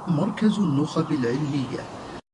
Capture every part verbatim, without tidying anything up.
مركز النخب العلمية.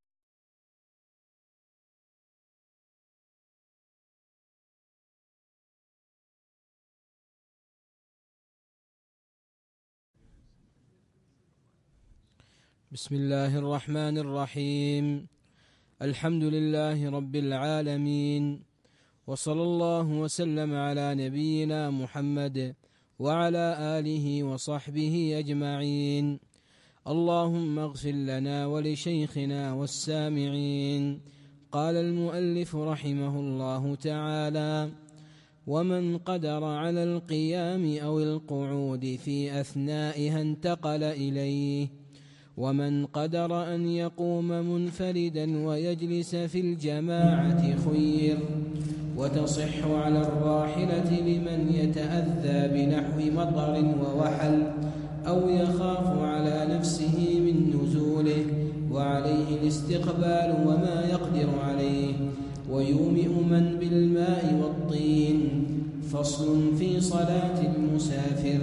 بسم الله الرحمن الرحيم. الحمد لله رب العالمين، وصلى الله وسلم على نبينا محمد وعلى آله وصحبه أجمعين. اللهم اغفر لنا ولشيخنا والسامعين. قال المؤلف رحمه الله تعالى: ومن قدر على القيام أو القعود في أثنائها انتقل إليه، ومن قدر أن يقوم منفردا ويجلس في الجماعة خير. وتصح على الراحلة لمن يتأذى بنحو مطر ووحل أو يخاف على نفسه من نزوله، وعليه الاستقبال وما يقدر عليه، ويومئ من بالماء والطين. فصل في صلاة المسافر: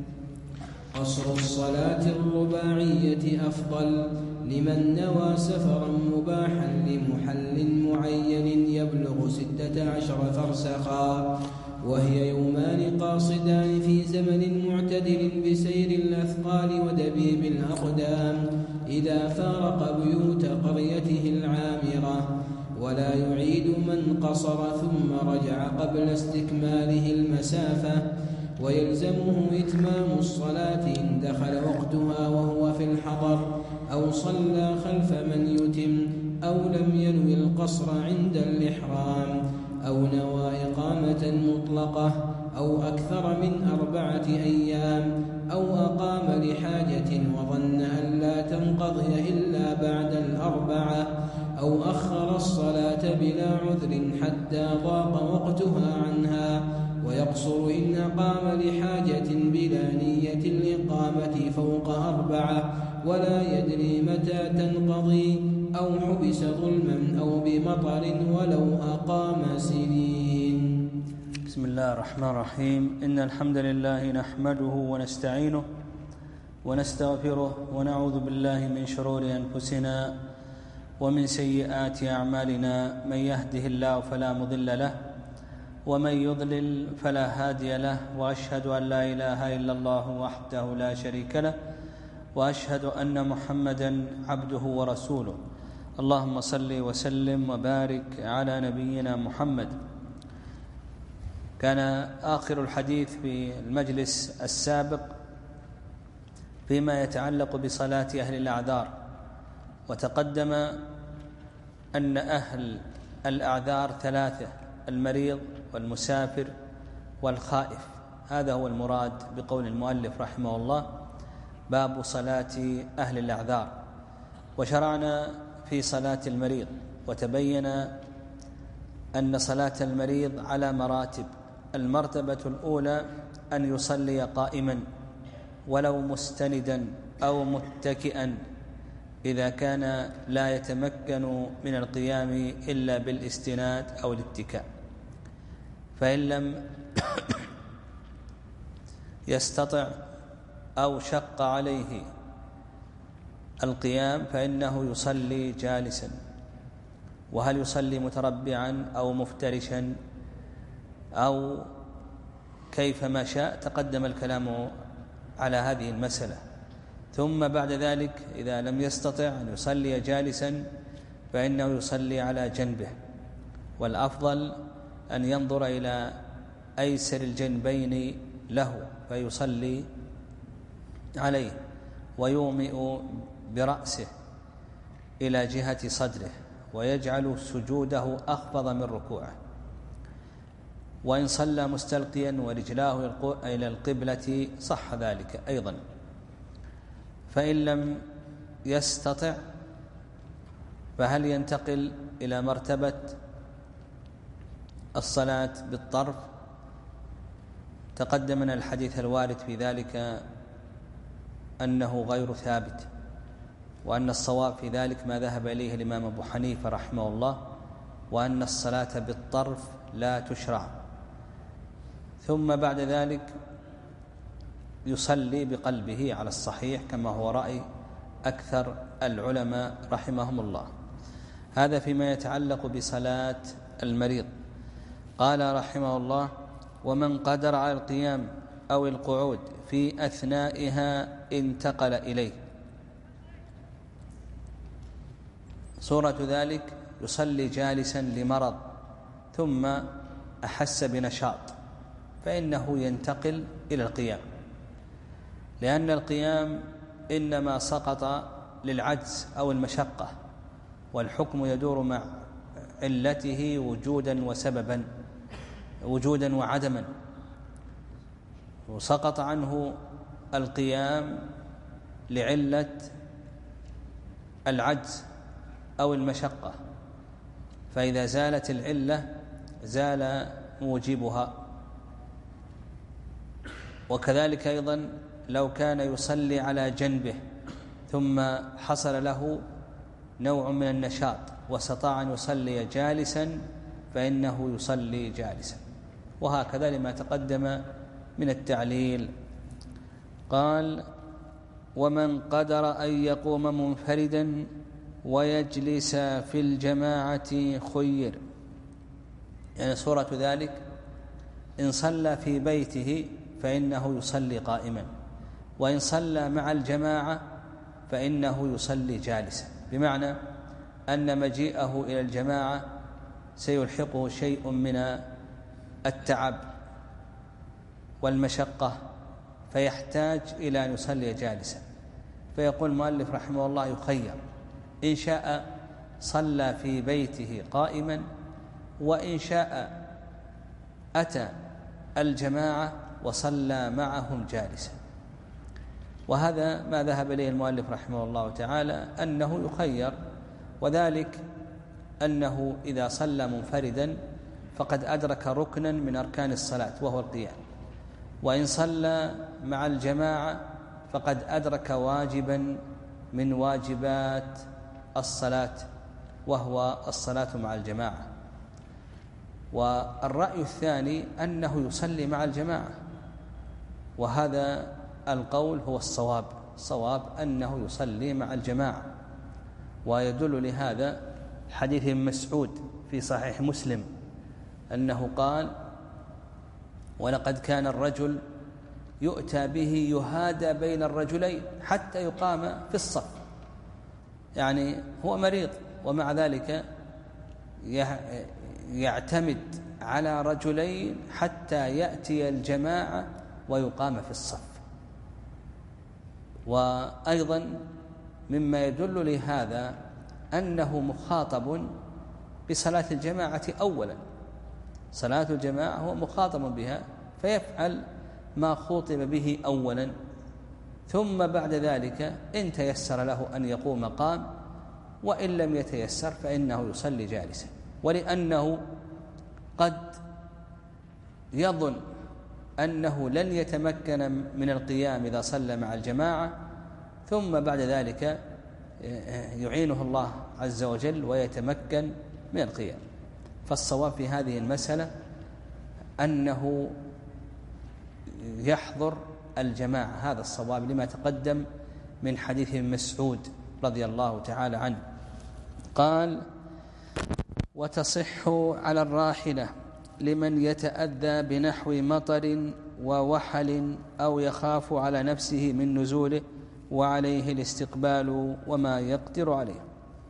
قصر الصلاة الرباعية أفضل لمن نوى سفرا مباحا لمحل معين يبلغ ستة عشر فرسخا، وهي يومان قاصدان في زمن معتدل بسير الأثقال ودبيب الأقدام إذا فارق بيوت قريته العامرة. ولا يعيد من قصر ثم رجع قبل استكماله المسافة، ويلزمه إتمام الصلاة إن دخل وقتها وهو في الحضر، أو صلى خلف من يتم، أو لم ينوي القصر عند الإحرام، أو نوى إقامة مطلقة، أو أكثر من أربعة أيام، أو أقام لحاجة وظن أن لا تنقضي إلا بعد الأربعة، أو أخر الصلاة بلا عذر حتى ضاق وقتها عنها، ويقصر إن أقام لحاجة بلا نية الإقامة فوق أربعة ولا يدري متى تنقضي، أو حبس ظلما أو بمطر ولو أقام سنين. بسم الله الرحمن الرحيم. إن الحمد لله نحمده ونستعينه ونستغفره ونعوذ بالله من شرور أنفسنا ومن سيئات أعمالنا. من يهده الله فلا مضل له، ومن يضلل فلا هادي له، وأشهد أن لا إله إلا الله وحده لا شريك له، وأشهد أن محمدا عبده ورسوله. اللهم صل وسلم وبارك على نبينا محمد. كان آخر الحديث في المجلس السابق فيما يتعلق بصلاة أهل الأعذار، وتقدم أن أهل الأعذار ثلاثة: المريض والمسافر والخائف. هذا هو المراد بقول المؤلف رحمه الله: باب صلاة أهل الأعذار. وشرعنا في صلاة المريض، وتبين أن صلاة المريض على مراتب. المرتبة الأولى أن يصلي قائما ولو مستندا أو متكئا إذا كان لا يتمكن من القيام إلا بالاستناد أو الاتكاء، فإن لم يستطع أو شق عليه القيام فإنه يصلي جالسا. وهل يصلي متربعا أو مفترشا أو كيفما شاء؟ تقدم الكلام على هذه المسألة. ثم بعد ذلك إذا لم يستطع أن يصلي جالسا فإنه يصلي على جنبه، والأفضل أن ينظر إلى أيسر الجنبين له فيصلي عليه، ويومئ برأسه إلى جهة صدره، ويجعل سجوده أخفض من ركوعه. وإن صلى مستلقيا ورجلاه إلى القبلة صح ذلك أيضا. فإن لم يستطع فهل ينتقل إلى مرتبة الصلاة بالطرف؟ تقدمنا الحديث الوارد في ذلك أنه غير ثابت، وأن الصواب في ذلك ما ذهب إليه الإمام أبو حنيفة رحمه الله، وأن الصلاة بالطرف لا تشرع. ثم بعد ذلك يصلي بقلبه على الصحيح كما هو رأي أكثر العلماء رحمهم الله. هذا فيما يتعلق بصلاة المريض. قال رحمه الله: ومن قدر على القيام أو القعود في أثنائها انتقل إليه. صورة ذلك: يصلي جالسا لمرض ثم أحس بنشاط، فإنه ينتقل إلى القيام، لأن القيام إنما سقط للعجز أو المشقة، والحكم يدور مع علته وجودا وسببا، وجودا وعدما. وسقط عنه القيام لعلة العجز أو المشقة، فإذا زالت العلة زال موجبها. وكذلك أيضا لو كان يصلي على جنبه ثم حصل له نوع من النشاط واستطاع أن يصلي جالسا فإنه يصلي جالسا، وهكذا لما تقدم من التعليل. قال: ومن قدر أن يقوم منفردا ويجلس في الجماعة خير. يعني صورة ذلك: إن صلى في بيته فإنه يصلي قائما، وإن صلى مع الجماعة فإنه يصلي جالسا، بمعنى أن مجيئه إلى الجماعة سيلحقه شيء من التعب والمشقة فيحتاج إلى أن يصلي جالسا، فيقول المؤلف رحمه الله: يخير، إن شاء صلى في بيته قائما، وإن شاء أتى الجماعة وصلى معهم جالسا. وهذا ما ذهب إليه المؤلف رحمه الله تعالى، أنه يخير، وذلك أنه إذا صلى منفردا فقد أدرك ركنا من أركان الصلاة وهو القيام، وإن صلى مع الجماعة فقد أدرك واجبا من واجبات الصلاة وهو الصلاة مع الجماعة. والرأي الثاني أنه يصلي مع الجماعة، وهذا القول هو الصواب، الصواب أنه يصلي مع الجماعة. ويدل لهذا حديث ابن مسعود في صحيح مسلم أنه قال: ولقد كان الرجل يؤتى به يهادى بين الرجلين حتى يقام في الصف. يعني هو مريض ومع ذلك يعتمد على رجلين حتى يأتي الجماعة ويقام في الصف. وأيضا مما يدل لهذا أنه مخاطب بصلاة الجماعة أولا، صلاة الجماعة هو مخاطب بها، فيفعل ما خوطب به أولا، ثم بعد ذلك إن تيسر له أن يقوم قام، وإن لم يتيسر فإنه يصلي جالسا. ولأنه قد يظن أنه لن يتمكن من القيام إذا صلى مع الجماعة، ثم بعد ذلك يعينه الله عز وجل ويتمكن من القيام. فالصواب في هذه المسألة أنه يحضر الجماعة، هذا الصواب لما تقدم من حديث ابن مسعود رضي الله تعالى عنه. قال: وتصح على الراحلة لمن يتأذى بنحو مطر ووحل أو يخاف على نفسه من نزوله وعليه الاستقبال وما يقدر عليه.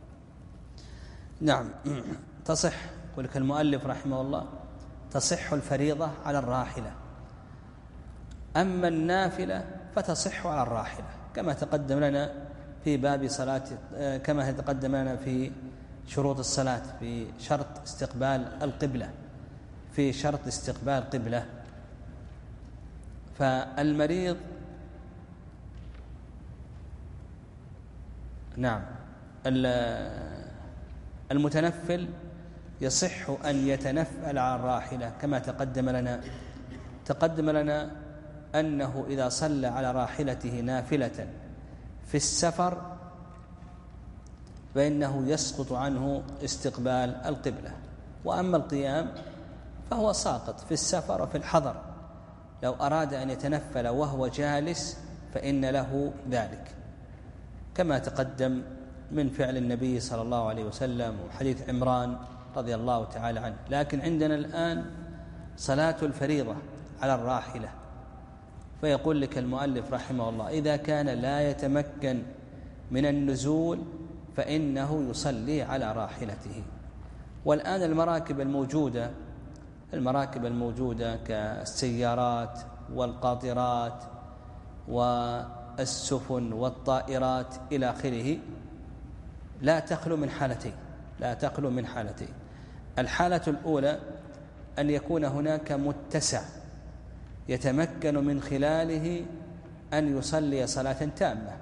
نعم، تصح، يقول لك المؤلف رحمه الله: تصح الفريضة على الراحلة، أما النافلة فتصح على الراحلة، كما تقدم لنا في باب صلاة، كما تقدم لنا في شروط الصلاة، في شرط استقبال القبلة، في شرط استقبال القبلة. فالمريض نعم المتنفل يصح أن يتنفل على الراحلة، كما تقدم لنا تقدم لنا أنه إذا صلى على راحلته نافلة في السفر فإنه يسقط عنه استقبال القبلة. وأما القيام فهو ساقط في السفر وفي الحضر، لو أراد أن يتنفل وهو جالس فإن له ذلك. كما تقدم من فعل النبي صلى الله عليه وسلم وحديث عمران رضي الله تعالى عنه. لكن عندنا الآن صلاة الفريضة على الراحلة، فيقول لك المؤلف رحمه الله: إذا كان لا يتمكن من النزول فإنه يصلي على راحلته. والآن المراكب الموجودة المراكب الموجودة كالسيارات والقاطرات والسفن والطائرات إلى آخره لا تخلو من حالتين لا تخلو من حالتين الحالة الأولى أن يكون هناك متسع يتمكن من خلاله أن يصلي صلاة تامة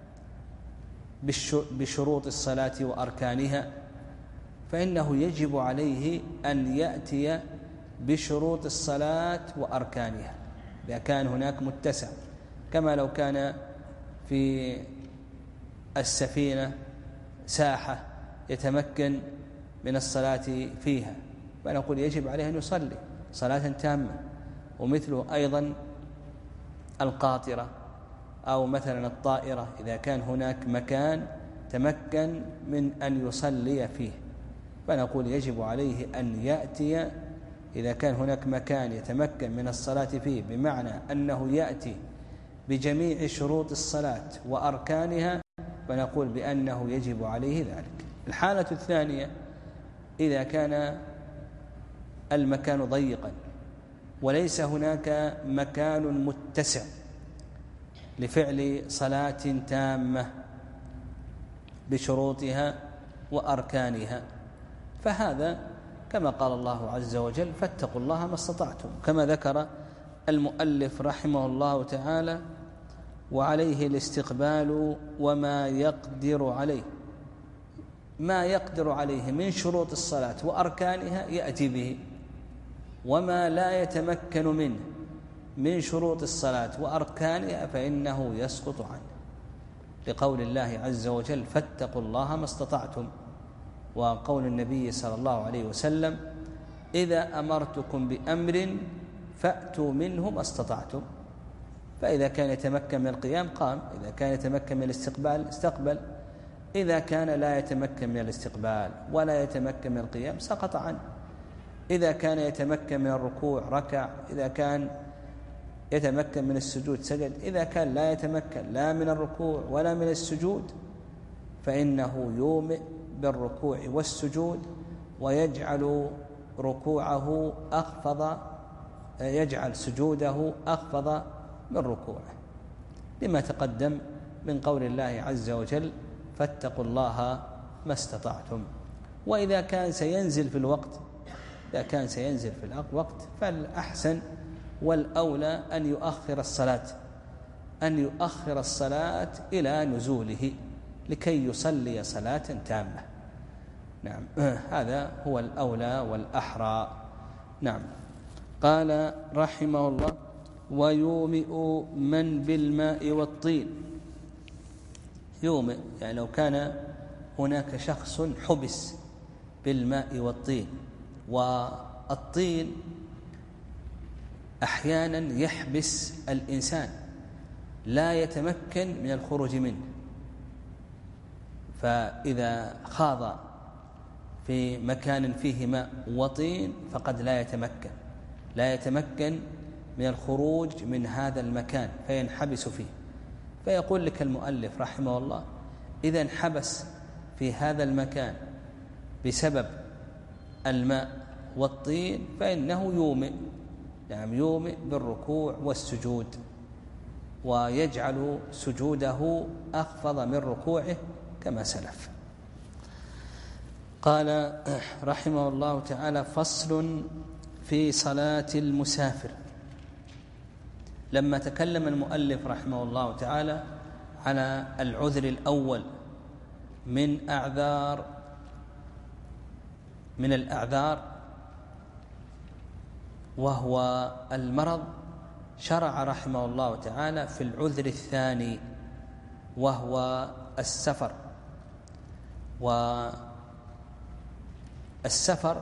بشروط الصلاة وأركانها، فإنه يجب عليه أن يأتي بشروط الصلاة وأركانها إذا كان هناك متسع، كما لو كان في السفينة ساحة يتمكن من الصلاة فيها، فنقول يجب عليه أن يصلي صلاة تامة. ومثله أيضا القاطرة أو مثلا الطائرة، إذا كان هناك مكان تمكن من أن يصلي فيه فنقول يجب عليه أن يأتي، إذا كان هناك مكان يتمكن من الصلاة فيه بمعنى أنه يأتي بجميع شروط الصلاة وأركانها، فنقول بأنه يجب عليه ذلك. الحالة الثانية إذا كان المكان ضيقا وليس هناك مكان متسع لفعل صلاة تامة بشروطها وأركانها، فهذا كما قال الله عز وجل: فاتقوا الله ما استطعتم، كما ذكر المؤلف رحمه الله تعالى: وعليه الاستقبال وما يقدر عليه. ما يقدر عليه من شروط الصلاة وأركانها يأتي به، وما لا يتمكن منه من شروط الصلاة وأركانها فإنه يسقط عنه، لقول الله عز وجل: فاتقوا الله ما استطعتم، وقول النبي صلى الله عليه وسلم: إذا أمرتكم بأمر فأتوا منه ما استطعتم. فإذا كان يتمكن من القيام قام، إذا كان يتمكن من الاستقبال استقبل، إذا كان لا يتمكن من الاستقبال ولا يتمكن من القيام سقط عنه، إذا كان يتمكن من الركوع ركع، إذا كان يتمكن من السجود سجد، إذا كان لا يتمكن لا من الركوع ولا من السجود فإنه يومئ بالركوع والسجود ويجعل ركوعه أخفض يجعل سجوده أخفض من ركوعه، لما تقدم من قول الله عز وجل: فاتقوا الله ما استطعتم. وإذا كان سينزل في الوقت إذا كان سينزل في الوقت فالأحسن والأولى أن يؤخر الصلاة أن يؤخر الصلاة إلى نزوله لكي يصلي صلاة تامة. نعم، هذا هو الأولى والأحرى. نعم. قال رحمه الله: ويومئ من بالماء والطين. يومئ يعني لو كان هناك شخص حبس بالماء والطين، والطين أحيانا يحبس الإنسان لا يتمكن من الخروج منه، فإذا خاض في مكان فيه ماء وطين فقد لا يتمكن لا يتمكن من الخروج من هذا المكان فينحبس فيه. فيقول لك المؤلف رحمه الله: إذا انحبس في هذا المكان بسبب الماء والطين فإنه يومئ يعني يومئ بالركوع والسجود، ويجعل سجوده أخفض من ركوعه كما سلف. قال رحمه الله تعالى: فصل في صلاة المسافر. لما تكلم المؤلف رحمه الله تعالى على العذر الأول من أعذار من الأعذار وهو المرض، شرع رحمه الله تعالى في العذر الثاني وهو السفر. والسفر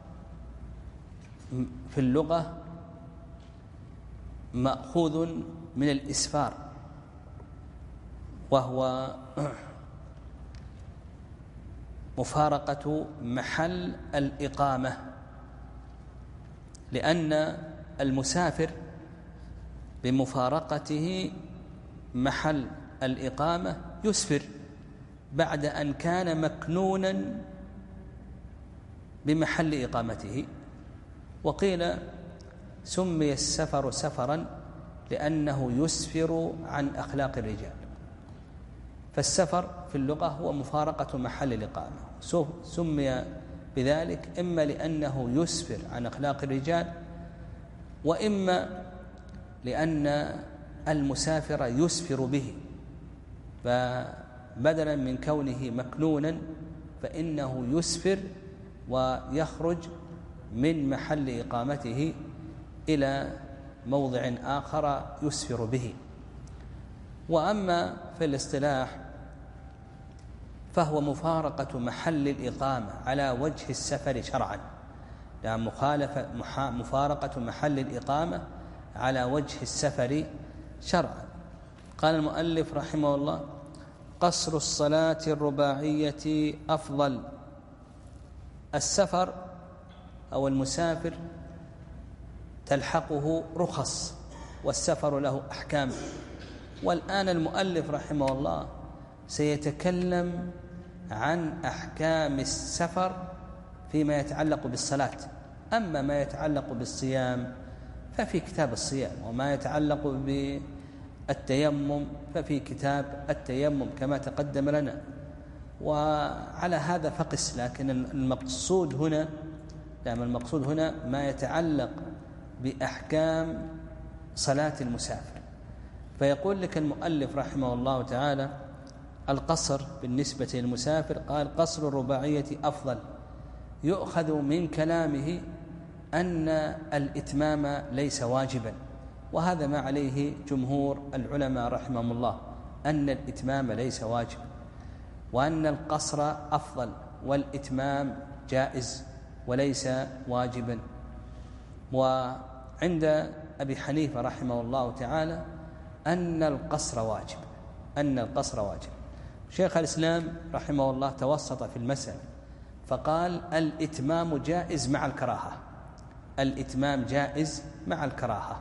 في اللغة مأخوذ من الإسفار، وهو مفارقة محل الإقامة، لأن المسافر بمفارقته محل الإقامة يسفر بعد أن كان مكنونا بمحل إقامته. وقيل سمي السفر سفرا لأنه يسفر عن أخلاق الرجال، فالسفر في اللغة هو مفارقة محل الإقامة، سمي بذلك إما لأنه يسفر عن أخلاق الرجال، وإما لأن المسافر يسفر به، فبدلا من كونه مكنونا فإنه يسفر ويخرج من محل إقامته إلى موضع آخر يسفر به. وأما في الاصطلاح فهو مفارقة محل الإقامة على وجه السفر شرعا، يعني مخالفة مفارقة محل الإقامة على وجه السفر شرعا. قال المؤلف رحمه الله: قصر الصلاة الرباعية أفضل. السفر أو المسافر تلحقه رخص، والسفر له أحكام. والآن المؤلف رحمه الله سيتكلم عن أحكام السفر فيما يتعلق بالصلاة. أما ما يتعلق بالصيام ففي كتاب الصيام، وما يتعلق بالتيمم ففي كتاب التيمم كما تقدم لنا، وعلى هذا فقس. لكن المقصود هنا يعني المقصود هنا ما يتعلق بأحكام صلاة المسافر. فيقول لك المؤلف رحمه الله تعالى: القصر بالنسبة للمسافر، قال: قصر الرباعية أفضل. يؤخذ من كلامه أن الإتمام ليس واجبا، وهذا ما عليه جمهور العلماء رحمهم الله، أن الإتمام ليس واجبا، وأن القصر أفضل والإتمام جائز وليس واجبا. وعند أبي حنيفة رحمه الله تعالى أن القصر واجب أن القصر واجب شيخ الإسلام رحمه الله توسط في المسألة فقال: الإتمام جائز مع الكراهة الإتمام جائز مع الكراهة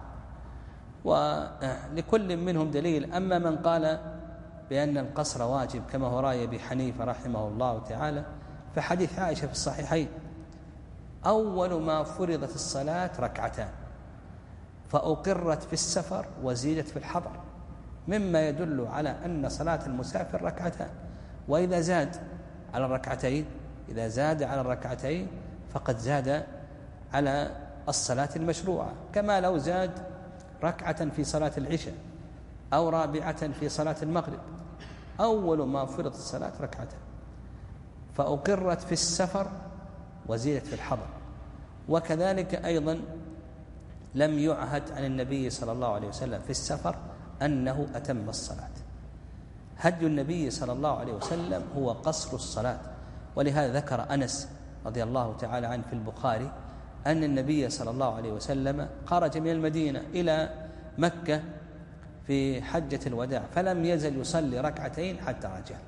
ولكل منهم دليل. أما من قال بأن القصر واجب كما هو رأي أبي حنيفة رحمه الله تعالى فحديث عائشة في الصحيحين: أول ما فرضت الصلاة ركعتان فأقرت في السفر وزيدت في الحضر، مما يدل على أن صلاة المسافر ركعتان. وإذا زاد على الركعتين إذا زاد على الركعتين فقد زاد على الصلاة المشروعة، كما لو زاد ركعة في صلاة العشاء أو رابعة في صلاة المغرب. أول ما فرضت الصلاة ركعتان فأقرت في السفر وزيدت في الحضر. وكذلك أيضا لم يعهد عن النبي صلى الله عليه وسلم في السفر أنه أتم الصلاة. هدي النبي صلى الله عليه وسلم هو قصر الصلاة، ولهذا ذكر أنس رضي الله تعالى عنه في البخاري أن النبي صلى الله عليه وسلم خرج من المدينة إلى مكة في حجة الوداع فلم يزل يصلي ركعتين حتى رجع.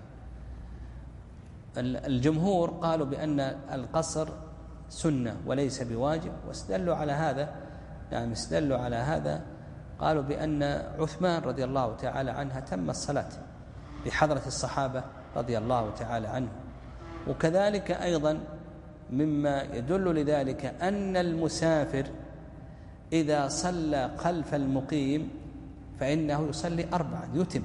الجمهور قالوا بأن القصر سنة وليس بواجب، واستدلوا على هذا يعني استدلوا على هذا قالوا بأن عثمان رضي الله تعالى عنه تم الصلاة بحضرة الصحابة رضي الله تعالى عنه. وكذلك أيضا مما يدل لذلك أن المسافر إذا صلى خلف المقيم فإنه يصلي أربعا يتم.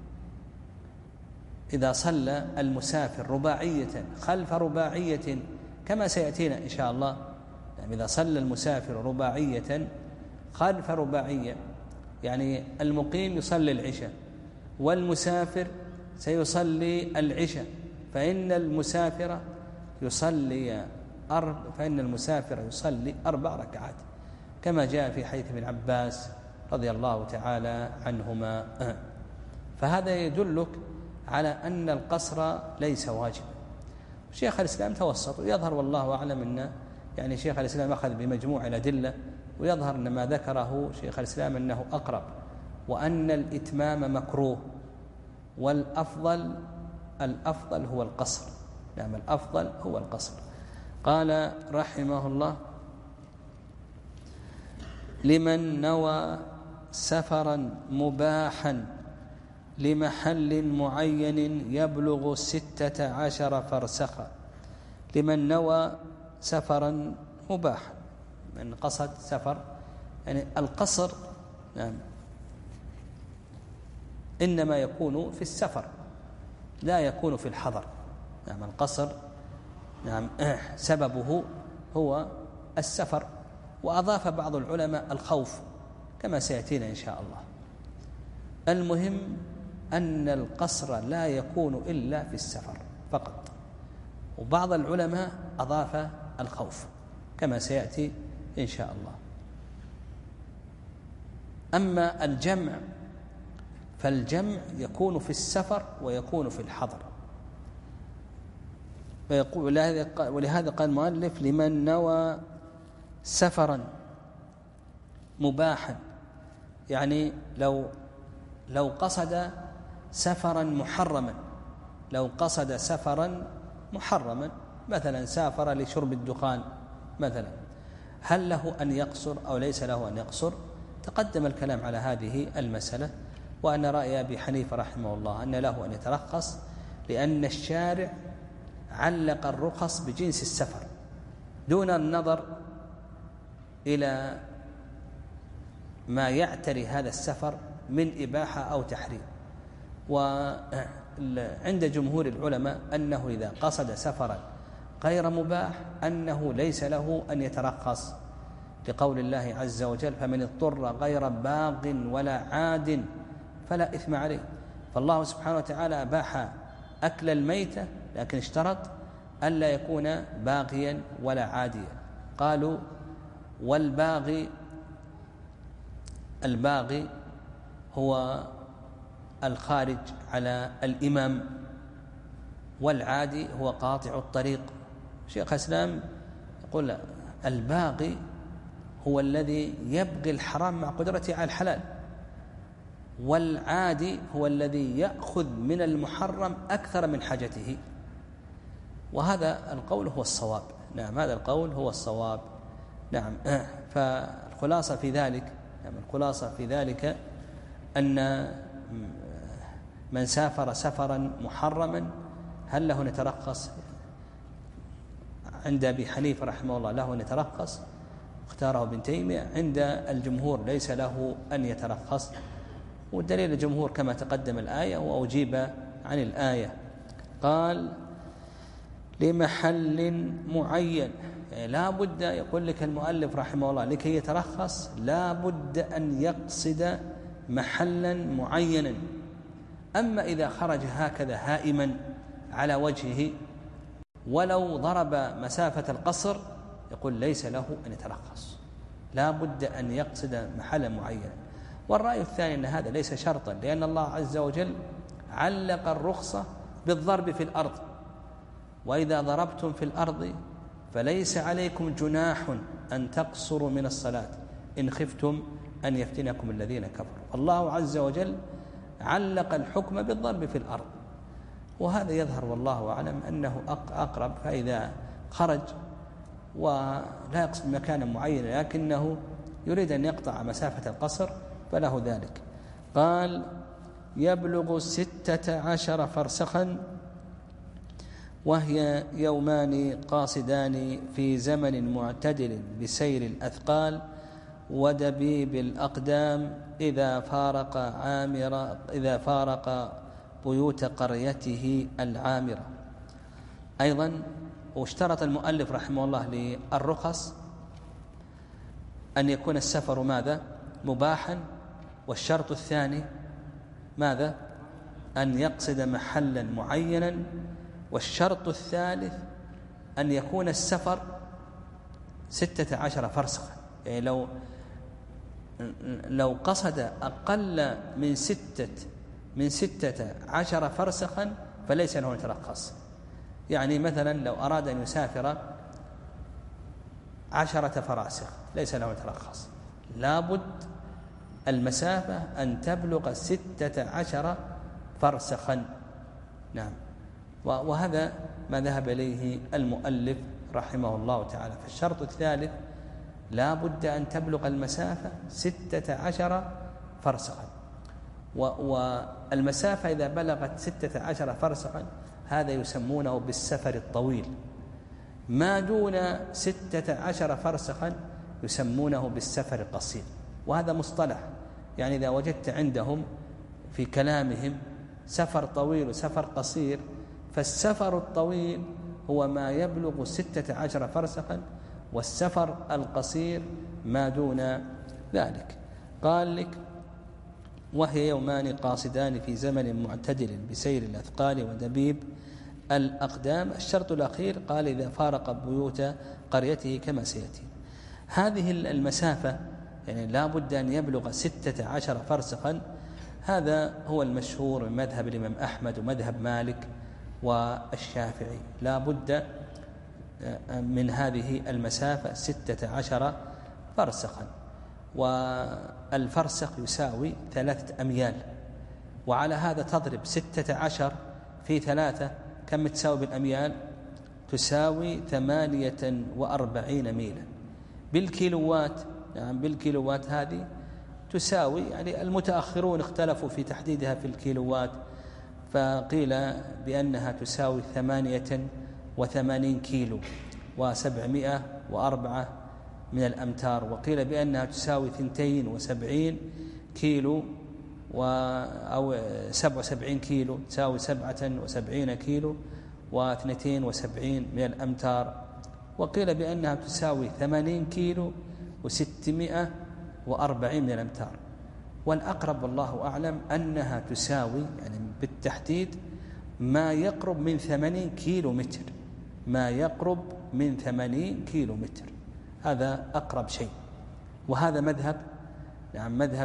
إذا صلى المسافر رباعية خلف رباعية كما سيأتينا إن شاء الله، يعني إذا صلى المسافر رباعية خلف رباعية، يعني المقيم يصلي العشاء والمسافر سيصلي العشاء، فإن المسافر يصلي أرب فإن المسافر يصلي أربع ركعات كما جاء في حديث ابن عباس رضي الله تعالى عنهما. فهذا يدلك على أن القصر ليس واجبا. شيخ الإسلام توسط، ويظهر والله أعلم أن يعني شيخ الإسلام أخذ بمجموع الأدلة، ويظهر أن ما ذكره شيخ الإسلام أنه أقرب، وأن الإتمام مكروه والأفضل الأفضل هو القصر. نعم الأفضل هو القصر. قال رحمه الله: لمن نوى سفرا مباحا لمحل معين يبلغ ستة عشر فرسخا. لمن نوى سفرا مباحا، من قصد سفر، يعني القصر نعم إنما يكون في السفر لا يكون في الحضر. نعم القصر نعم سببه هو السفر، وأضاف بعض العلماء الخوف كما سيأتينا إن شاء الله. المهم أن القصر لا يكون إلا في السفر فقط، وبعض العلماء أضاف الخوف كما سيأتي إن شاء الله. أما الجمع فالجمع يكون في السفر ويكون في الحضر. ولهذا قال المؤلف: لمن نوى سفرا مباحا، يعني لو لو قصد سفرا محرما لو قصد سفرا محرما مثلا سافر لشرب الدخان مثلا، هل له أن يقصر أو ليس له أن يقصر؟ تقدم الكلام على هذه المسألة، وأن رأي أبي حنيفة رحمه الله أن له أن يترخص، لأن الشارع علق الرخص بجنس السفر دون النظر إلى ما يعتري هذا السفر من إباحة أو تحريم. وعند جمهور العلماء أنه إذا قصد سفرا غير مباح أنه ليس له أن يترخص، لقول الله عز وجل: فمن اضطر غير باغ ولا عاد فلا إثم عليه. فالله سبحانه وتعالى أباح أكل الميتة، لكن اشترط ألا يكون باغيا ولا عاديا. قالوا: والباغي الباغي هو الخارج على الإمام، والعادي هو قاطع الطريق. شيخ الإسلام يقول: الباغي هو الذي يبغي الحرام مع قدرته على الحلال، والعادي هو الذي يأخذ من المحرم أكثر من حاجته. وهذا القول هو الصواب. نعم هذا القول هو الصواب. نعم فالخلاصة في ذلك نعم الخلاصة في ذلك أن من سافر سفرا محرما هل له نترخص؟ عند أبي حنيفة رحمه الله له نترخص، اختاره ابن تيمية. عند الجمهور ليس له أن يترخص، والدليل الجمهور كما تقدم الآية وأجيب عن الآية. قال: لمحل معين، يعني لا بد يقول لك المؤلف رحمه الله لكي يترخص لا بد أن يقصد محلا معينا. أما إذا خرج هكذا هائما على وجهه ولو ضرب مسافة القصر يقول ليس له أن يترخص، لا بد أن يقصد محلا معينا. والرأي الثاني أن هذا ليس شرطا، لأن الله عز وجل علق الرخصة بالضرب في الأرض: وإذا ضربتم في الأرض فليس عليكم جناح أن تقصروا من الصلاة إن خفتم أن يفتنكم الذين كفروا. الله عز وجل علق الحكم بالضرب في الأرض، وهذا يظهر والله أعلم أنه أقرب. فإذا خرج ولا يقصد مكانا معينا لكنه يريد أن يقطع مسافة القصر فله ذلك. قال: يبلغ ستة عشر فرسخا، وهي يومان قاصدان في زمن معتدل بسير الأثقال ودبيب الأقدام إذا فارق عامر إذا فارق بيوت قريته العامرة. أيضا واشترط المؤلف رحمه الله للرخص أن يكون السفر ماذا؟ مباحا. والشرط الثاني ماذا؟ أن يقصد محلا معينا. والشرط الثالث أن يكون السفر ستة عشر فرسخا، يعني لو لو قصد أقل من ستة من ستة عشر فرسخا فليس له يترخص. يعني مثلا لو أراد أن يسافر عشرة فراسخ ليس له يترخص، لابد المسافة أن تبلغ ستة عشر فرسخا. نعم. وهذا ما ذهب إليه المؤلف رحمه الله تعالى. فالشرط الثالث لا بد أن تبلغ المسافة ستة عشر فرسخا، والمسافة إذا بلغت ستة عشر فرسخا هذا يسمونه بالسفر الطويل. ما دون ستة عشر فرسخا يسمونه بالسفر القصير. وهذا مصطلح، يعني إذا وجدت عندهم في كلامهم سفر طويل وسفر قصير، فالسفر الطويل هو ما يبلغ ستة عشر فرسخا، والسفر القصير ما دون ذلك. قال لك: وهي يومان قاصدان في زمن معتدل بسير الأثقال ودبيب الأقدام. الشرط الأخير قال: إذا فارق بيوت قريته كما سيأتي. هذه المسافة يعني لا بد أن يبلغ ستة عشر فرسخا. هذا هو المشهور من مذهب الإمام أحمد ومذهب مالك والشافعي، لا بد من هذه المسافة ستة عشر فرسخا. والفرسخ يساوي ثلاثة أميال، وعلى هذا تضرب ستة عشر في ثلاثة، كم تساوي بالأميال؟ تساوي ثمانية وأربعين ميلا بالكيلوات. نعم بالكيلوات هذه تساوي، يعني المتأخرون اختلفوا في تحديدها في الكيلوات، فقيل بأنها تساوي ثمانية وثمانين كيلو وسبعمائة وأربعة من الأمتار، وقيل بأنها تساوي ثنتين وسبعين كيلو و أو سبع وسبعين كيلو، تساوي سبعة وسبعين كيلو واثنتين وسبعين من الأمتار، وقيل بأنها تساوي ثمانين كيلو وستمائة وأربعين من الأمتار. والأقرب والله أعلم أنها تساوي يعني بالتحديد ما يقرب من ثمانين كيلو متر، ما يقرب من ثمانين كيلو متر، هذا أقرب شيء. وهذا مذهب نعم مذهب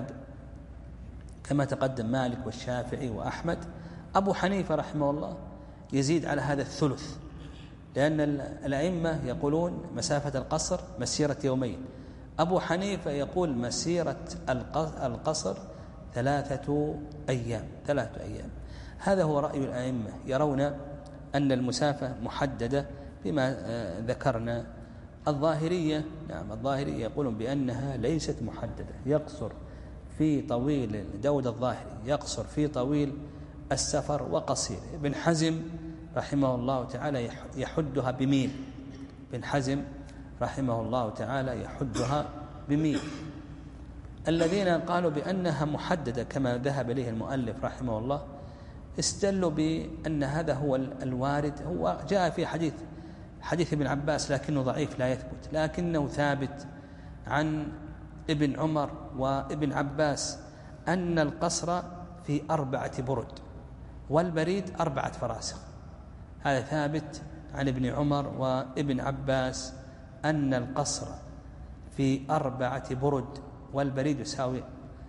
كما تقدم مالك والشافعي وأحمد. أبو حنيفة رحمه الله يزيد على هذا الثلث، لأن الأئمة يقولون مسافة القصر مسيرة يومين، أبو حنيفة يقول مسيرة القصر ثلاثة أيام ثلاثة أيام. هذا هو رأي الأئمة، يرون أن المسافة محددة بما ذكرنا. الظاهرية نعم الظاهرية يقولون بأنها ليست محددة، يقصر في طويل داود الظاهري يقصر في طويل السفر وقصير. ابن حزم رحمه الله تعالى يحدها بميل، ابن حزم رحمه الله تعالى يحدها بميل. الذين قالوا بأنها محددة كما ذهب إليه المؤلف رحمه الله استدلوا بأن هذا هو الوارد، هو جاء في حديث حديث ابن عباس لكنه ضعيف لا يثبت، لكنه ثابت عن ابن عمر وابن عباس أن القصر في أربعة برد والبريد أربعة فراسخ. هذا ثابت عن ابن عمر وابن عباس أن القصر في أربعة برد والبريد يساوي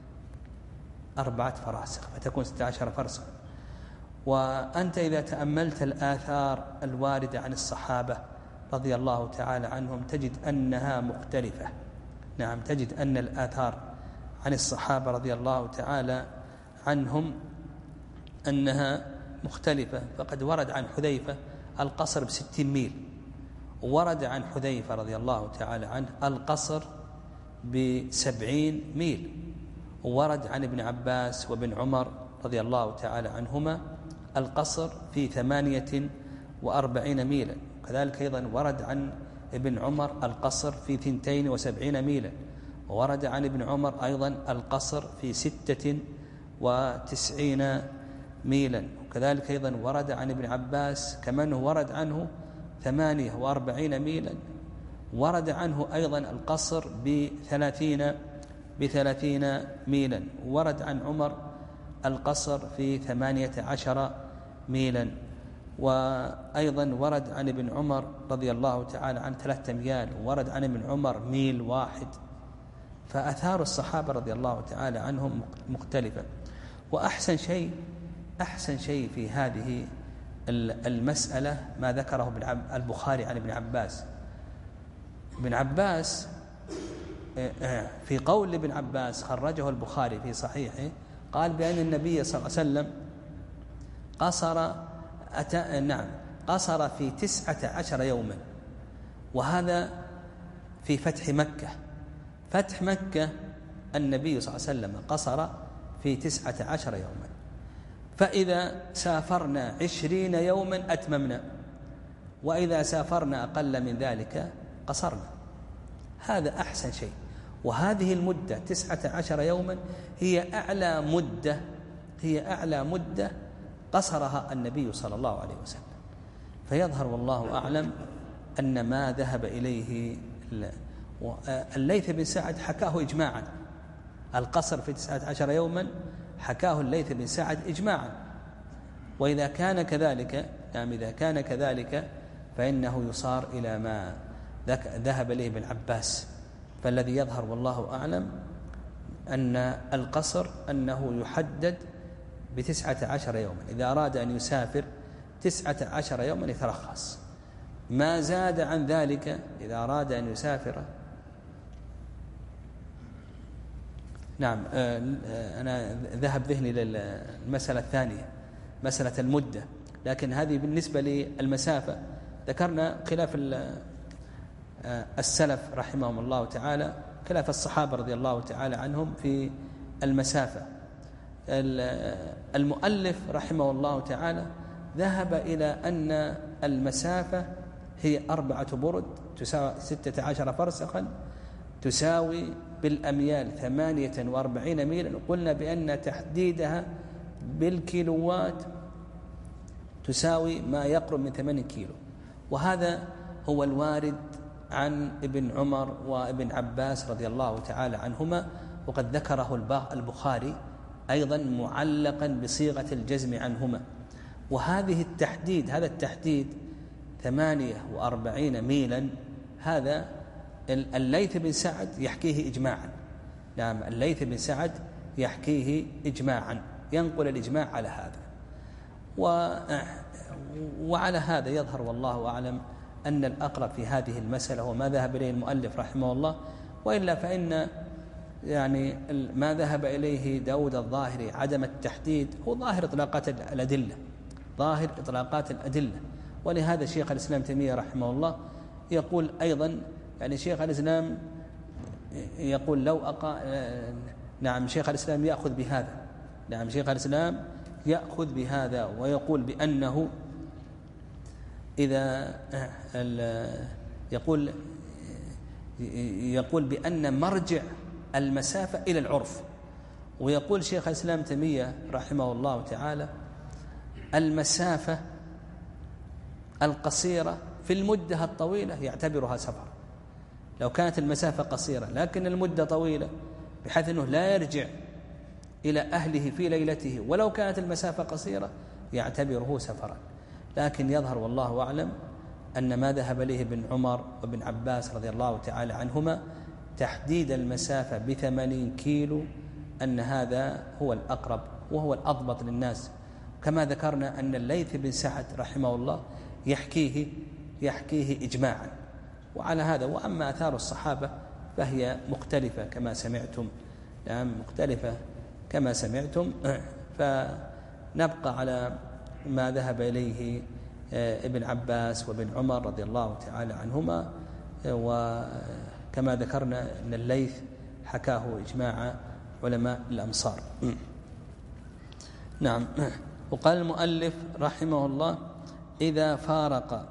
أربعة فراسخ، فتكون ستة عشر فرسخ. وأنت إذا تأملت الآثار الواردة عن الصحابة رضي الله تعالى عنهم تجد أنها مختلفة. نعم تجد أن الآثار عن الصحابة رضي الله تعالى عنهم أنها مختلفة. فقد ورد عن حذيفة القصر بستين ميل، ورد عن حذيفة رضي الله تعالى عنه القصر بسبعين ميل، ورد عن ابن عباس وابن عمر رضي الله تعالى عنهما القصر في ثمانية وأربعين ميلا. كذلك أيضا ورد عن ابن عمر القصر في ثنتين وسبعين ميلا، ورد عن ابن عمر أيضا القصر في ستة وتسعين ميلا. وكذلك أيضا ورد عن ابن عباس كمان ورد عنه ثمانية وأربعين ميلا، ورد عنه أيضا القصر بثلاثين بثلاثين ميلا، ورد عن عمر القصر في ثمانية عشر ميلا، وأيضا ورد عن ابن عمر رضي الله تعالى عن ثلاثة أميال، ورد عن ابن عمر ميل واحد. فأثار الصحابة رضي الله تعالى عنهم مختلفة. وأحسن شيء أحسن شيء في هذه المسألة ما ذكره البخاري عن ابن عباس. ابن عباس في قول ابن عباس خرجه البخاري في صحيحه قال بأن النبي صلى الله عليه وسلم قصر أتى نعم قصر في تسعة عشر يوما، وهذا في فتح مكة. فتح مكة النبي صلى الله عليه وسلم قصر في تسعة عشر يوما، فإذا سافرنا عشرين يوما أتممنا، وإذا سافرنا أقل من ذلك قصرنا. هذا أحسن شيء. وهذه المدة تسعة عشر يوما هي أعلى مدة هي أعلى مدة قصرها النبي صلى الله عليه وسلم. فيظهر والله أعلم أن ما ذهب إليه الليث بن سعد حكاه إجماعا، القصر في تسعة عشر يوما حكاه الليث بن سعد إجماعا. وإذا كان كذلك يعني إذا كان كذلك فإنه يصار إلى ما ذهب إليه ابن عباس. فالذي يظهر والله أعلم أن القصر أنه يحدد بتسعة عشر يوما، إذا أراد أن يسافر تسعة عشر يوما يترخص. ما زاد عن ذلك إذا أراد أن يسافر نعم أنا ذهب ذهني للمسألة الثانية مسألة المدة، لكن هذه بالنسبة للمسافة ذكرنا خلاف السلف رحمهم الله تعالى، خلاف الصحابة رضي الله تعالى عنهم في المسافة. المؤلف رحمه الله تعالى ذهب إلى أن المسافة هي أربعة برد تساوي ستة عشر فرسخا تساوي بالأميال ثمانية وأربعين ميلا. قلنا بأن تحديدها بالكيلوات تساوي ما يقرب من ثمانين كيلو، وهذا هو الوارد عن ابن عمر وابن عباس رضي الله تعالى عنهما، وقد ذكره البخاري أيضا معلقا بصيغة الجزم عنهما. وهذه التحديد هذا التحديد ثمانية وأربعين ميلا هذا الليث بن سعد يحكيه إجماعا. نعم الليث بن سعد يحكيه إجماعا، ينقل الإجماع على هذا. و... وعلى هذا يظهر والله أعلم أن الأقرب في هذه المسألة وما ذهب إليه المؤلف رحمه الله، وإلا فإن يعني ما ذهب إليه داود الظاهري عدم التحديد هو ظاهر إطلاقات الأدلة ظاهر إطلاقات الأدلة. ولهذا شيخ الإسلام تيمية رحمه الله يقول أيضا يعني شيخ الإسلام يقول لو أقا نعم شيخ الإسلام يأخذ بهذا نعم شيخ الإسلام يأخذ بهذا ويقول بأنه إذا يقول يقول بأن مرجع المسافة إلى العرف. ويقول شيخ الإسلام تيمية رحمه الله تعالى المسافة القصيرة في المدة الطويلة يعتبرها سفر. لو كانت المسافة قصيرة لكن المدة طويلة بحيث أنه لا يرجع إلى أهله في ليلته ولو كانت المسافة قصيرة يعتبره سفرا. لكن يظهر والله أعلم أن ما ذهب إليه ابن عمر وابن عباس رضي الله تعالى عنهما تحديد المسافة بثمانين كيلو أن هذا هو الأقرب وهو الأضبط للناس، كما ذكرنا أن الليث بن سعد رحمه الله يحكيه يحكيه إجماعا. وعلى هذا وأما آثار الصحابة فهي مختلفة كما سمعتم نعم مختلفة كما سمعتم فنبقى على ما ذهب إليه ابن عباس وابن عمر رضي الله تعالى عنهما. وكما ذكرنا أن الليث حكاه إجماع علماء الأمصار. نعم. وقال المؤلف رحمه الله إذا فارق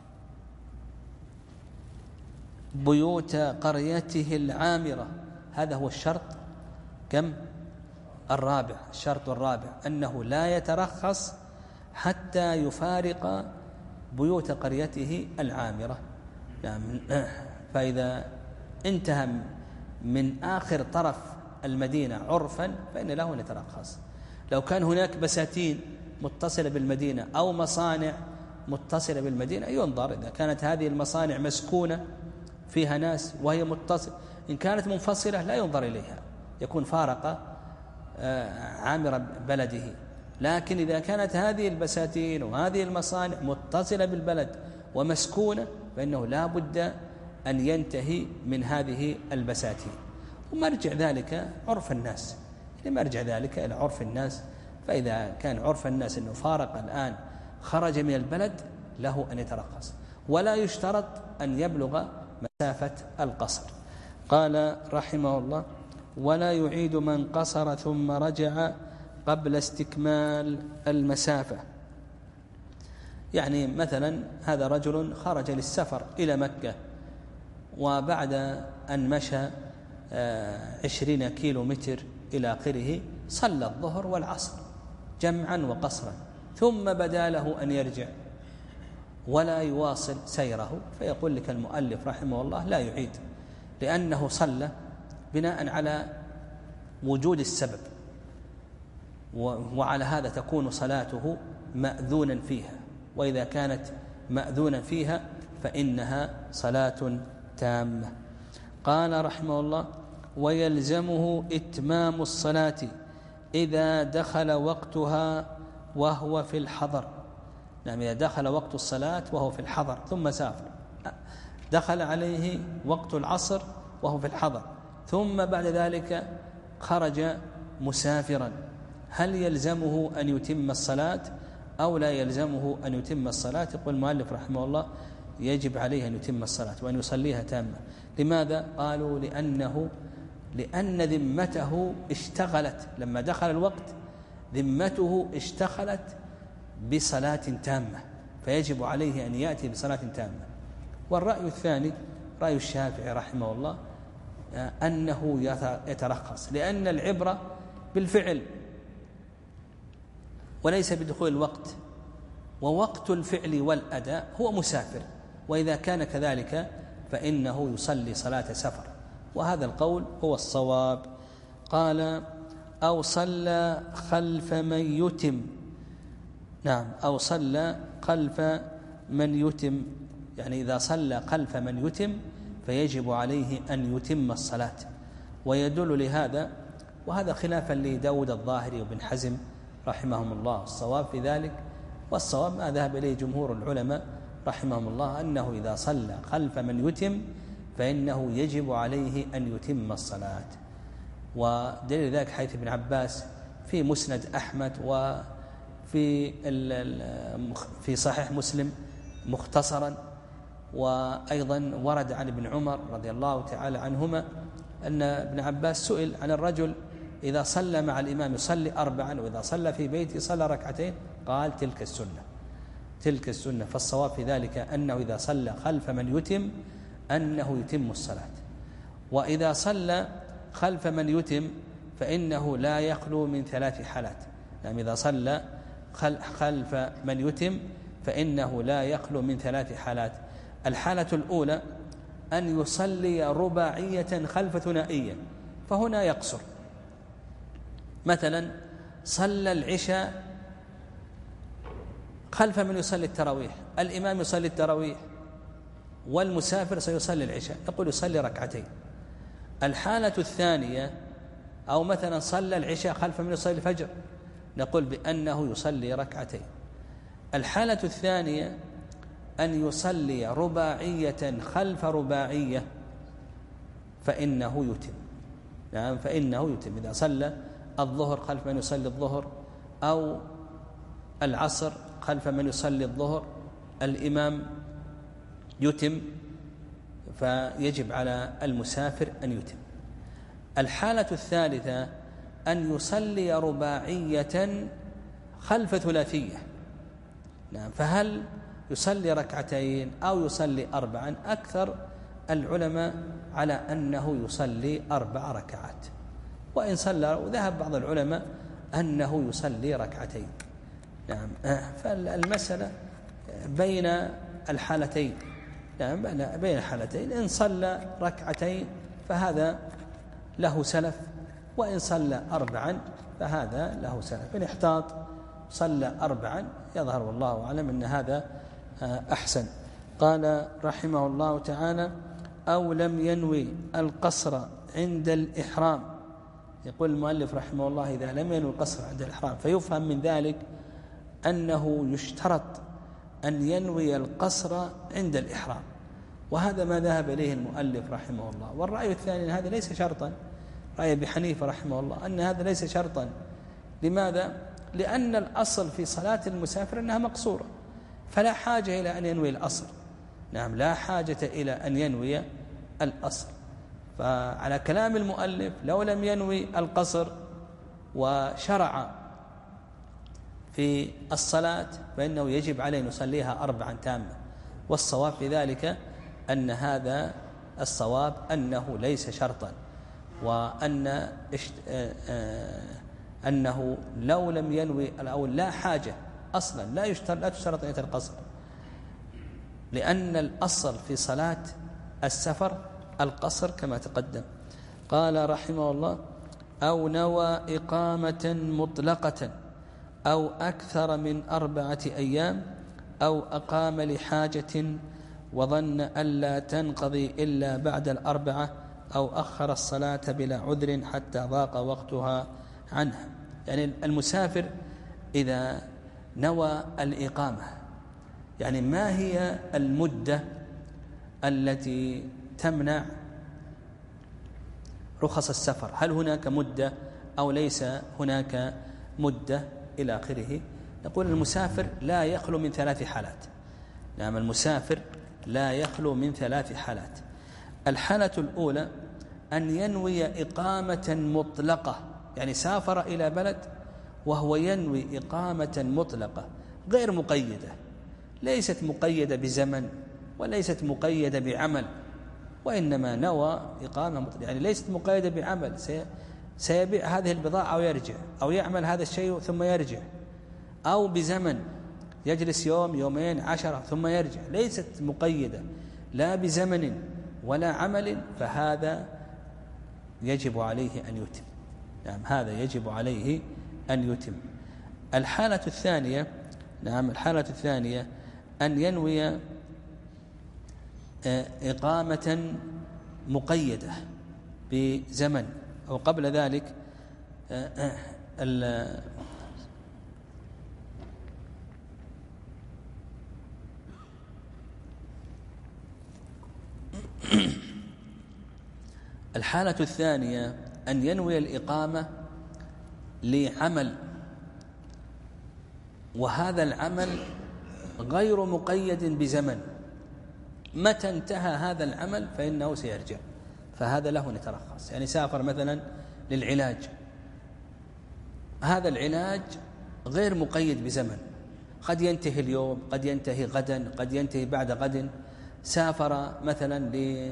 بيوت قريته العامرة، هذا هو الشرط كم الرابع الشرط الرابع أنه لا يترخص حتى يفارق بيوت قريته العامرة. يعني فإذا انتهى من آخر طرف المدينة عرفا فإن له أن يترخص. لو كان هناك بساتين متصلة بالمدينة أو مصانع متصلة بالمدينة ينظر إذا كانت هذه المصانع مسكونة فيها ناس وهي متصلة. إن كانت منفصلة لا ينظر إليها، يكون فارق عامر بلده. لكن إذا كانت هذه البساتين وهذه المصانع متصلة بالبلد ومسكونة فإنه لا بد أن ينتهي من هذه البساتين. ومرجع ذلك عرف الناس، لما مرجع ذلك إلى عرف الناس. فإذا كان عرف الناس أنه فارق الآن خرج من البلد له أن يترخص، ولا يشترط أن يبلغ مسافة القصر. قال رحمه الله: ولا يعيد من قصر ثم رجع قبل استكمال المسافة. يعني مثلا هذا رجل خرج للسفر إلى مكة، وبعد أن مشى عشرين كيلو متر إلى آخره صلى الظهر والعصر جمعا وقصرا، ثم بدا له أن يرجع ولا يواصل سيره، فيقول لك المؤلف رحمه الله: لا يعيد، لأنه صلى بناء على وجود السبب، وعلى هذا تكون صلاته مأذونا فيها، وإذا كانت مأذونا فيها فإنها صلاة تامة. قال رحمه الله: ويلزمه إتمام الصلاة إذا دخل وقتها وهو في الحضر. نعم، إذا دخل وقت الصلاة وهو في الحضر ثم سافر، دخل عليه وقت العصر وهو في الحضر، ثم بعد ذلك خرج مسافرا، هل يلزمه أن يتم الصلاة أو لا يلزمه أن يتم الصلاة؟ يقول المؤلف رحمه الله: يجب عليه أن يتم الصلاة وأن يصليها تامة. لماذا؟ قالوا: لأنه لأن ذمته اشتغلت لما دخل الوقت، ذمته اشتغلت بصلاة تامة، فيجب عليه أن يأتي بصلاة تامة. والرأي الثاني رأي الشافعي رحمه الله أنه يترخص، لأن العبرة بالفعل وليس بدخول الوقت، ووقت الفعل والأداء هو مسافر، وإذا كان كذلك فإنه يصلي صلاة سفر، وهذا القول هو الصواب. قال: أو صلى خلف من يتم. نعم، أو صلى خلف من يتم، يعني إذا صلى خلف من يتم فيجب عليه أن يتم الصلاة. ويدل لهذا، وهذا خلافا لداود الظاهري وابن حزم رحمهم الله، الصواب في ذلك، والصواب ما ذهب إليه جمهور العلماء رحمهم الله، أنه إذا صلى خلف من يتم فإنه يجب عليه أن يتم الصلاة. ودليل ذلك حديث ابن عباس في مسند أحمد وفي في صحيح مسلم مختصرا، وأيضا ورد عن ابن عمر رضي الله تعالى عنهما أن ابن عباس سئل عن الرجل إذا صلى مع الإمام يصلي أربعا، وإذا صلى في بيته صلى ركعتين، قال: تلك السنة تلك السنة. فالصواب في ذلك أنه إذا صلى خلف من يتم أنه يتم الصلاة، وإذا صلى خلف من يتم فإنه لا يخلو من ثلاث حالات. يعني إذا صلى خلف من يتم فإنه لا يخلو من ثلاث حالات. الحالة الأولى أن يصلي رباعية خلف ثنائية، فهنا يقصر. مثلا صلى العشاء خلف من يصلي التراويح، الإمام يصلي التراويح والمسافر سيصلي العشاء، يقول يصلي ركعتين. الحالة الثانية، أو مثلا صلى العشاء خلف من يصلي الفجر، نقول بأنه يصلي ركعتين. الحالة الثانية أن يصلي رباعية خلف رباعية فإنه يتم. نعم، فإنه يتم. إذا صلى الظهر خلف من يصلي الظهر، أو العصر خلف من يصلي الظهر، الإمام يتم، فيجب على المسافر أن يتم. الحالة الثالثة أن يصلي رباعية خلف ثلاثية. نعم، فهل يصلي ركعتين أو يصلي أربعا؟ أكثر العلماء على أنه يصلي أربع ركعات، وإن صلى وذهب بعض العلماء أنه يصلي ركعتين. نعم، فالمسألة بين الحالتين. نعم، بين الحالتين، إن صلى ركعتين فهذا له سلف، وإن صلى أربعا فهذا له سلف. إن احتاط صلى أربعا يظهر والله أعلم أن هذا أحسن. قال رحمه الله تعالى: أو لم ينوي القصر عند الإحرام. يقول المؤلف رحمه الله: إذا لم ينوي القصر عند الإحرام، فيفهم من ذلك أنه يشترط أن ينوي القصر عند الإحرام، وهذا ما ذهب إليه المؤلف رحمه الله. والرأي الثاني أن هذا ليس شرطا، رأي أبي حنيفة رحمه الله أن هذا ليس شرطا. لماذا؟ لأن الأصل في صلاة المسافر أنها مقصورة، فلا حاجة إلى أن ينوي الأصل. نعم، لا حاجة إلى أن ينوي الأصل. فعلى كلام المؤلف لو لم ينوي القصر وشرع في الصلاة فإنه يجب عليه أن يصليها أربعا تامة. والصواب في ذلك أن هذا الصواب أنه ليس شرطا، وأن أنه لو لم ينوي أو لا حاجة أصلا لا يشترط لا تشترط نية القصر، لأن الأصل في صلاة السفر القصر كما تقدم. قال رحمه الله: أو نوى إقامة مطلقة أو أكثر من أربعة أيام أو أقام لحاجة وظن ألا تنقضي إلا بعد الأربعة أو أخر الصلاة بلا عذر حتى ضاق وقتها عنها. يعني المسافر إذا نوى الإقامة، يعني ما هي المدة التي تمنع رخص السفر؟ هل هناك مدة أو ليس هناك مدة إلى آخره؟ نقول المسافر لا يخلو من ثلاث حالات. نعم، المسافر لا يخلو من ثلاث حالات. الحالة الأولى أن ينوي إقامة مطلقة، يعني سافر إلى بلد وهو ينوي إقامة مطلقة غير مقيدة، ليست مقيدة بزمن وليست مقيدة بعمل، وإنما نوى إقامة مطلقة، يعني ليست مقيدة بعمل، سيبيع هذه البضاعة ويرجع، أو يعمل هذا الشيء ثم يرجع، أو بزمن يجلس يوم يومين عشرة ثم يرجع، ليست مقيدة لا بزمن ولا عمل، فهذا يجب عليه أن يتم. نعم، هذا يجب عليه أن يتم. الحالة الثانية نعم الحالة الثانية أن ينوي إقامة مقيدة بزمن أو قبل ذلك الحالة الثانية أن ينوي الإقامة لعمل، وهذا العمل غير مقيد بزمن، متى انتهى هذا العمل فإنه سيرجع، فهذا له نترخص. يعني سافر مثلا للعلاج، هذا العلاج غير مقيد بزمن، قد ينتهي اليوم، قد ينتهي غدا، قد ينتهي بعد غد. سافر مثلا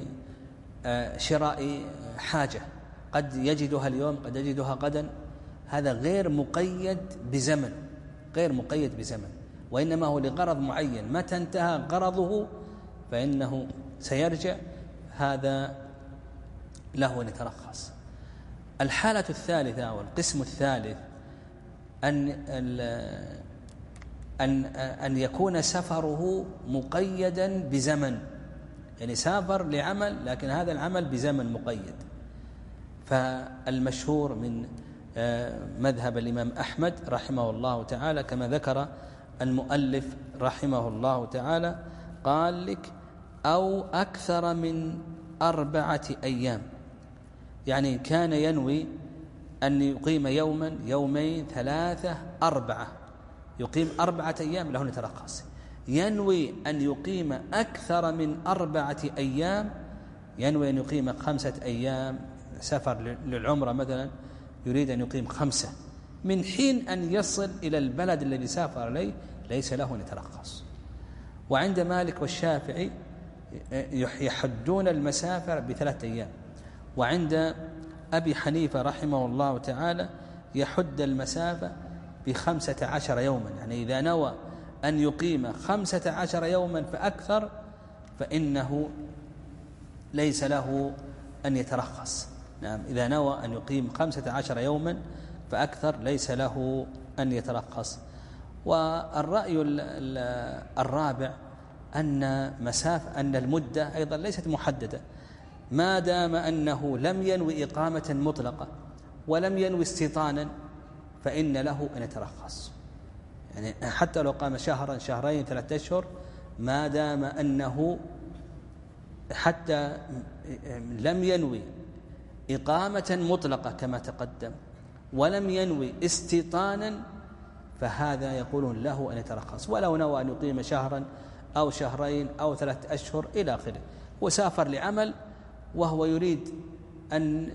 لشراء حاجة، قد يجدها اليوم قد يجدها غدا، هذا غير مقيد بزمن، غير مقيد بزمن، وإنما هو لغرض معين، متى انتهى غرضه فإنه سيرجع، هذا له نترخص. الحالة الثالثة والقسم الثالث أن أن أن يكون سفره مقيدا بزمن، يعني سافر لعمل لكن هذا العمل بزمن مقيد. فالمشهور من مذهب الإمام أحمد رحمه الله تعالى كما ذكر المؤلف رحمه الله تعالى، قال لك أو أكثر من أربعة أيام، يعني كان ينوي أن يقيم يوما يومين ثلاثة أربعة، يقيم أربعة أيام له نترخص. ينوي أن يقيم أكثر من أربعة أيام، ينوي أن يقيم خمسة أيام، سفر للعمرة مثلا يريد أن يقيم خمسة، من حين أن يصل إلى البلد الذي سافر إليه ليس له نترخص. وعند مالك والشافعي يحدون المسافر بثلاثة أيام، وعند أبي حنيفة رحمه الله تعالى يحد المسافة بخمسة عشر يوما، يعني إذا نوى أن يقيم خمسة عشر يوما فأكثر فإنه ليس له أن يترخص. نعم، إذا نوى أن يقيم خمسة عشر يوما فأكثر ليس له أن يترخص. والرأي الرابع أن مسافة أن المدة أيضا ليست محددة، ما دام أنه لم ينوي إقامة مطلقة ولم ينوي استيطانا فإن له أن يترخص، يعني حتى لو قام شهرا شهرين ثلاثة أشهر، ما دام أنه حتى لم ينوي إقامة مطلقة كما تقدم ولم ينوي استيطانا فهذا يقولون له أن يترخص، ولو نوى أن يقيم شهرا أو شهرين أو ثلاثة أشهر إلى آخره، وسافر لعمل وهو يريد أن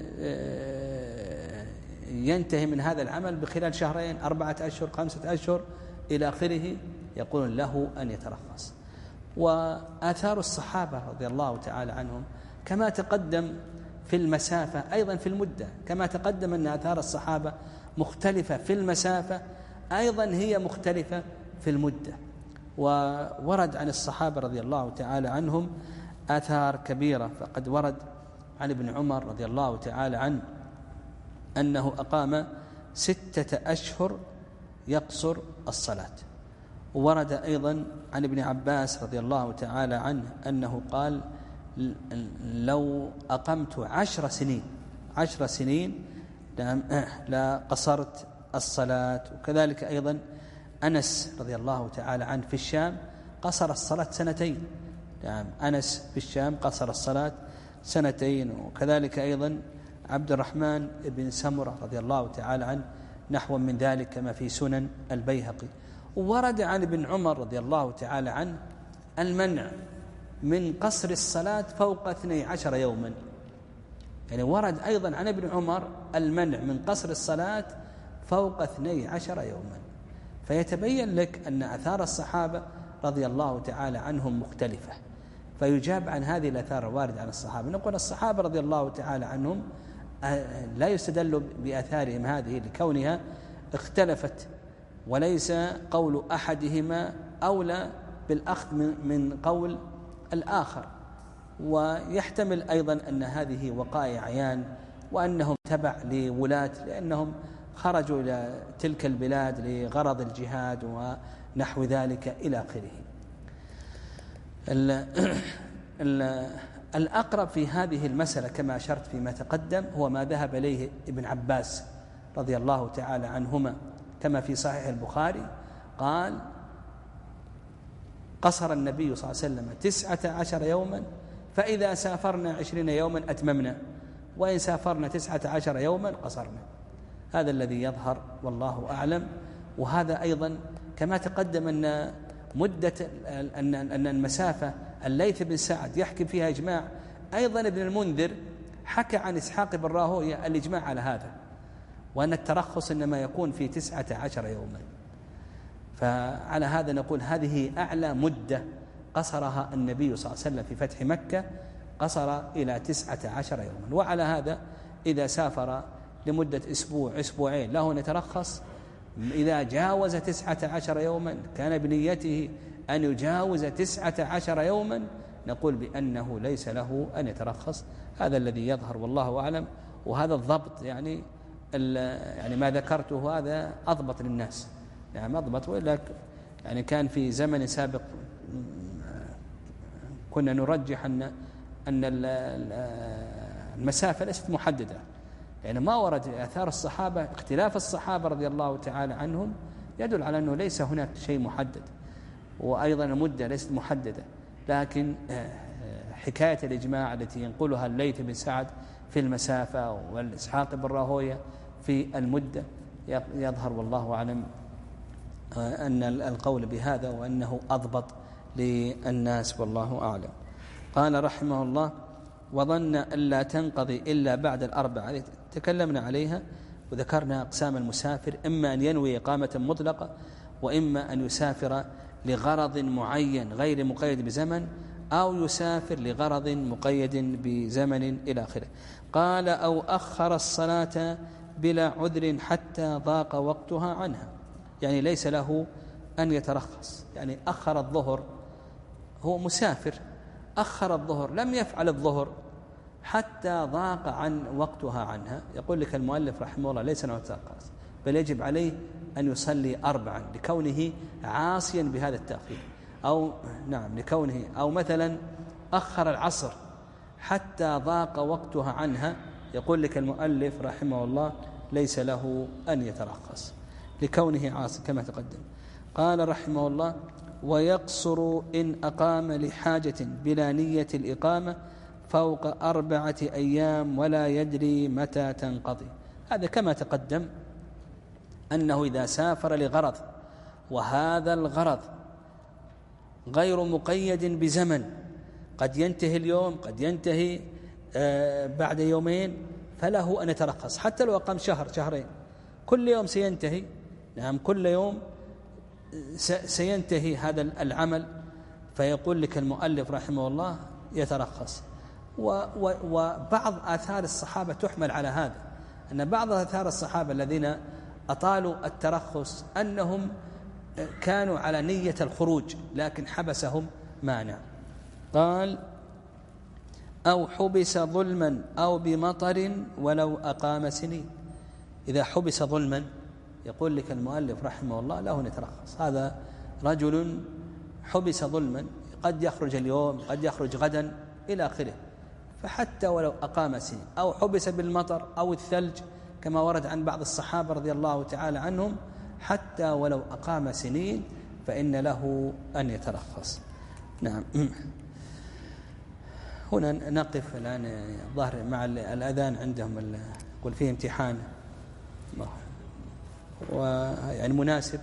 ينتهي من هذا العمل بخلال شهرين أربعة أشهر خمسة أشهر إلى آخره، يقولون له أن يترخص. وآثار الصحابة رضي الله تعالى عنهم كما تقدم في المسافة أيضا في المدة، كما تقدم أن آثار الصحابة مختلفة في المسافة أيضا هي مختلفة في المدة. وورد عن الصحابة رضي الله تعالى عنهم آثار كبيرة، فقد ورد عن ابن عمر رضي الله تعالى عنه أنه أقام ستة أشهر يقصر الصلاة. وورد أيضا عن ابن عباس رضي الله تعالى عنه أنه قال لو أقمت عشر سنين عشر سنين لا قصرت الصلاة. وكذلك أيضا أنس رضي الله تعالى عنه في الشام قصر الصلاة سنتين، نعم أنس في الشام قصر الصلاة سنتين. وكذلك أيضا عبد الرحمن بن سمرة رضي الله تعالى عنه نحو من ذلك كما في سنن البيهقي. وورد عن ابن عمر رضي الله تعالى عنه المنع من قصر الصلاة فوق اثني عشر يوما، يعني ورد أيضا عن ابن عمر المنع من قصر الصلاة فوق اثني عشر يوما. فيتبين لك أن آثار الصحابة رضي الله تعالى عنهم مختلفة. فيجاب عن هذه الآثار الواردة عن الصحابة، نقول الصحابة رضي الله تعالى عنهم لا يستدل بآثارهم هذه لكونها اختلفت، وليس قول أحدهما أولى بالأخذ من قول الآخر. ويحتمل أيضا أن هذه وقائع عيان وأنهم تبع لولاة، لأنهم خرجوا إلى تلك البلاد لغرض الجهاد ونحو ذلك إلى آخره. الأقرب في هذه المسألة كما أشرت فيما تقدم هو ما ذهب إليه ابن عباس رضي الله تعالى عنهما كما في صحيح البخاري، قال قصر النبي صلى الله عليه وسلم تسعة عشر يوما، فإذا سافرنا عشرين يوما أتممنا، وإن سافرنا تسعة عشر يوما قصرنا. هذا الذي يظهر والله أعلم. وهذا أيضا كما تقدم أن مدة أن المسافة الليث بن سعد يحكي فيها إجماع، أيضا ابن المنذر حكى عن إسحاق بن راهوية الإجماع على هذا، وأن الترخص إنما يكون في تسعة عشر يوما. فعلى هذا نقول هذه أعلى مدة قصرها النبي صلى الله عليه وسلم في فتح مكة، قصر إلى تسعة عشر يوما. وعلى هذا إذا سافر لمدة أسبوع أسبوعين له نترخص، إذا جاوز تسعة عشر يوما كان بنيته أن يجاوز تسعة عشر يوما، نقول بأنه ليس له أن يترخص. هذا الذي يظهر والله أعلم. وهذا الضبط يعني يعني ما ذكرته هذا أضبط للناس، يعني أضبط. وإلا يعني كان في زمن سابق كنا نرجح أن أن المسافة ليست محددة، يعني ما ورد آثار الصحابة اختلاف الصحابة رضي الله تعالى عنهم يدل على أنه ليس هناك شيء محدد، وأيضا المدة ليست محددة. لكن حكاية الإجماع التي ينقلها الليث بن سعد في المسافة والإسحاق بن راهوية في المدة يظهر والله أعلم أن القول بهذا وأنه أضبط للناس والله أعلم. قال رحمه الله: وظن أن لا تنقضي إلا بعد الأربعة. تكلمنا عليها وذكرنا أقسام المسافر، إما أن ينوي إقامة مطلقة، وإما أن يسافر لغرض معين غير مقيد بزمن، أو يسافر لغرض مقيد بزمن إلى آخره. قال: أو أخر الصلاة بلا عذر حتى ضاق وقتها عنها، يعني ليس له أن يترخص. يعني أخر الظهر، هو مسافر أخر الظهر، لم يفعل الظهر حتى ضاق عن وقتها عنها، يقول لك المؤلف رحمه الله ليس له ترخص، بل يجب عليه أن يصلي أربعا لكونه عاصيا بهذا التأخير، أو نعم لكونه أو مثلا أخر العصر حتى ضاق وقتها عنها، يقول لك المؤلف رحمه الله ليس له أن يترخص لكونه عاصي كما تقدم. قال رحمه الله: ويقصر إن أقام لحاجة بلا نية الإقامة فوق أربعة أيام ولا يدري متى تنقضي. هذا كما تقدم أنه إذا سافر لغرض وهذا الغرض غير مقيد بزمن، قد ينتهي اليوم، قد ينتهي بعد يومين، فله أن يترخص حتى لو أقام شهر شهرين، كل يوم سينتهي. نعم، كل يوم سينتهي هذا العمل، فيقول لك المؤلف رحمه الله يترخص. وبعض آثار الصحابة تحمل على هذا، أن بعض آثار الصحابة الذين أطالوا الترخص أنهم كانوا على نية الخروج لكن حبسهم مانع. قال: أو حبس ظلما أو بمطر ولو أقام سنين. إذا حبس ظلما يقول لك المؤلف رحمه الله له نترخص. هذا رجل حبس ظلما، قد يخرج اليوم، قد يخرج غدا إلى آخره، فحتى ولو أقام سنين، أو حبس بالمطر أو الثلج كما ورد عن بعض الصحابة رضي الله تعالى عنهم، حتى ولو أقام سنين فإن له أن يترخص. نعم. هنا نقف الآن، ظهر مع الأذان عندهم يقول فيه امتحان ويعني مناسب،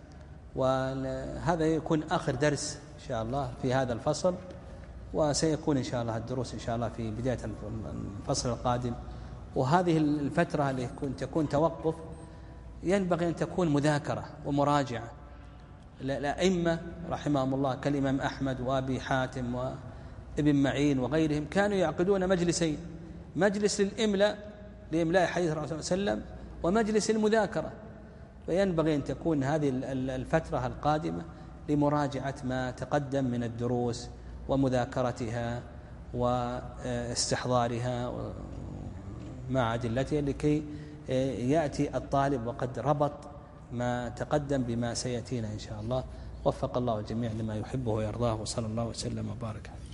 وهذا يكون آخر درس إن شاء الله في هذا الفصل، وسيكون إن شاء الله الدروس إن شاء الله في بداية الفصل القادم. وهذه الفترة اللي تكون توقف ينبغي أن تكون مذاكرة ومراجعة. الأئمة رحمهم الله كالإمام أحمد وأبي حاتم وابن معين وغيرهم كانوا يعقدون مجلسين: مجلس للإملاء لإملاء حديث الرسول صلى الله عليه وسلم، ومجلس المذاكرة. فينبغي أن تكون هذه الفترة القادمة لمراجعة ما تقدم من الدروس ومذاكرتها واستحضارها مع أدلتها، لكي يأتي الطالب وقد ربط ما تقدم بما سيأتينا إن شاء الله. وفق الله الجميع لما يحبه ويرضاه، وصلى الله وسلم وبارك.